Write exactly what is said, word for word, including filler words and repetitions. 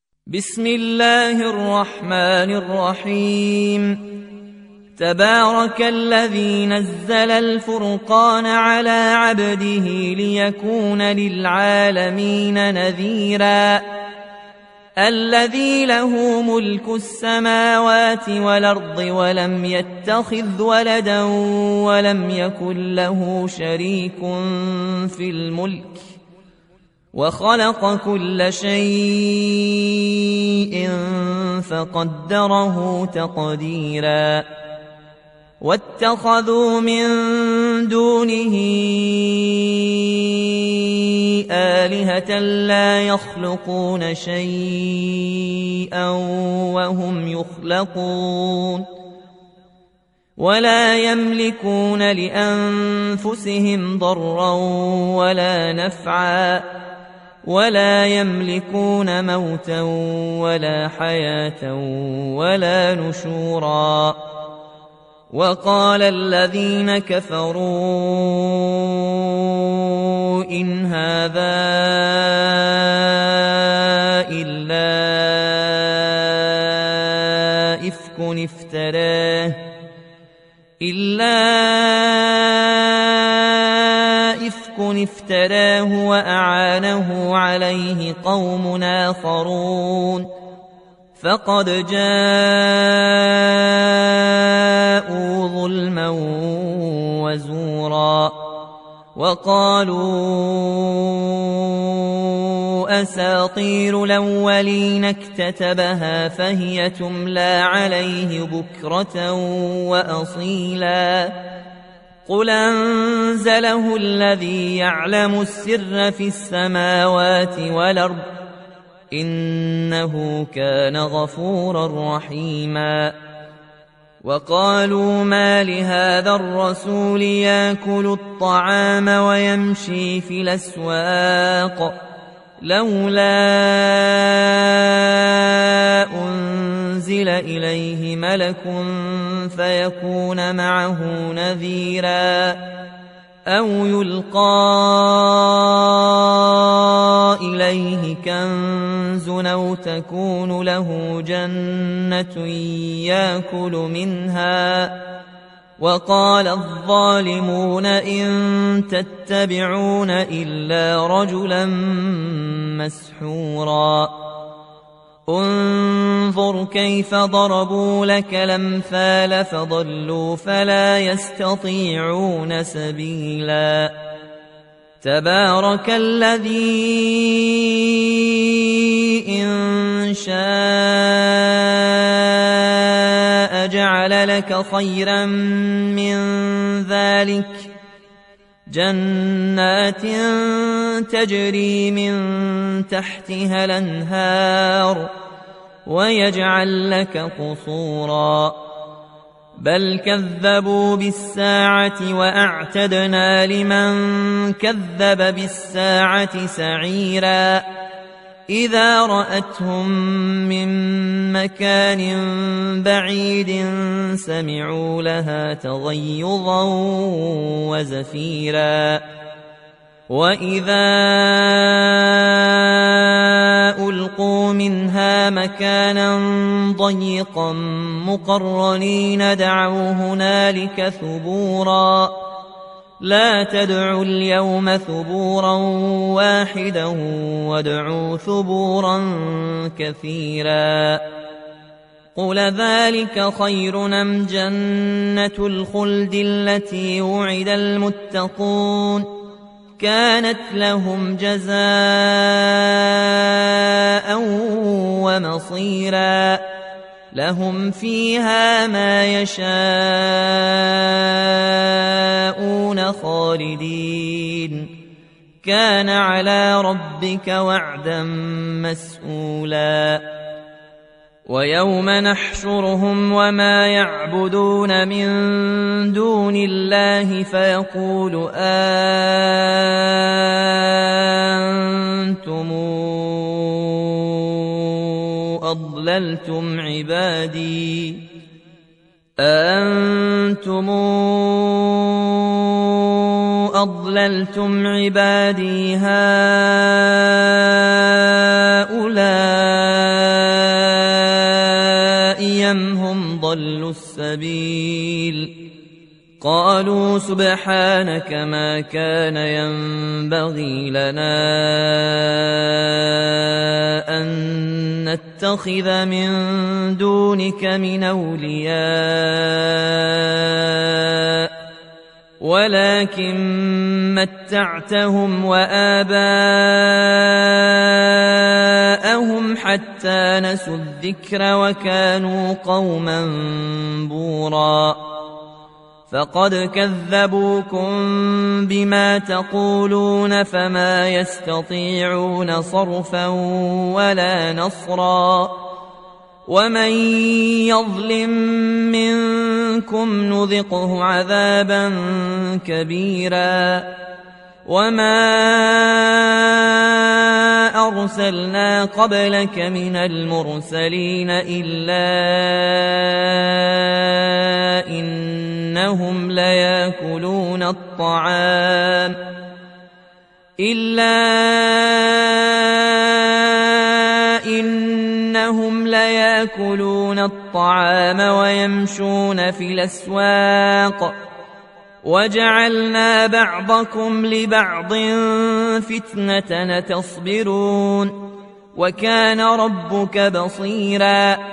بسم الله الرحمن الرحيم. تبارك الذي نزل الفرقان على عبده ليكون للعالمين نذيرا الذي له ملك السماوات والأرض ولم يتخذ ولدا ولم يكن له شريك في الملك وخلق كل شيء فقدره تقديرا واتخذوا من دونه آلهة لا يخلقون شيئا وهم يخلقون ولا يملكون لأنفسهم ضرا ولا نفعا ولا يملكون موتا ولا حياة ولا نشورا. وقال الذين كفروا إن هذا إلا إفك افتراه إلا إفك افتراه وأعانه عليه قوم آخرون فقد جاءوا ظلما وزورا. وقالوا أساطير الأولين اكتتبها فهي تملى عليه بكرة وأصيلا قل أنزله الذي يعلم السر في السماوات والأرض إنه كان غفورا رحيما. وقالوا ما لهذا الرسول يأكل الطعام ويمشي في الأسواق لولا أنزل إليه ملك فيكون معه نذيرا أو يلقى إليه كنز أو تكون له جنة يأكل منها. وقال الظالمون إن تتبعون إلا رجلا مسحورا انظر كيف ضربوا لك الأمثال فضلوا فلا يستطيعون سبيلا. تبارك الذي إن شاء جعل لك خيرا من ذلك جنات تجري من تحتها الأنهار ويجعل لك قصورا بل كذبوا بالساعة وأعتدنا لمن كذب بالساعة سعيرا إذا رأتهم من مكان بعيد سمعوا لها تغيظا وزفيرا وإذا ألقوا منها مكانا ضيقا مقرنين دعوا هنالك ثبورا لا تدعوا اليوم ثبورا واحدا وادعوا ثبورا كثيرا قل ذلك خير أم جنة الخلد التي وعد المتقون كانت لهم جزاء ومصيرا لهم فيها ما يشاءون خالدين كان على ربك وعدا مسئولا ويوم نحشرهم وما يعبدون من دون الله فيقول أنتم أضللتم عبادي أنتم أضللتم عبادي هؤلاء أضلوا السبيل قالوا سبحانك ما كان ينبغي لنا أن نتخذ من دونك من أولياء ولكن متعتهم وآباءهم حتى نسوا الذكر وكانوا قوما بورا فقد كذبوكم بما تقولون فما يستطيعون صرفا ولا نصرا ومن يظلم منكم نذقه عذابا كبيرا وما أرسلنا قبلك من المرسلين إلا إنهم ليأكلون الطعام إلا إنهم ليأكلون الطعام ويمشون في الأسواق وجعلنا بعضكم لبعض فتنة تصبرون وكان ربك بصيرا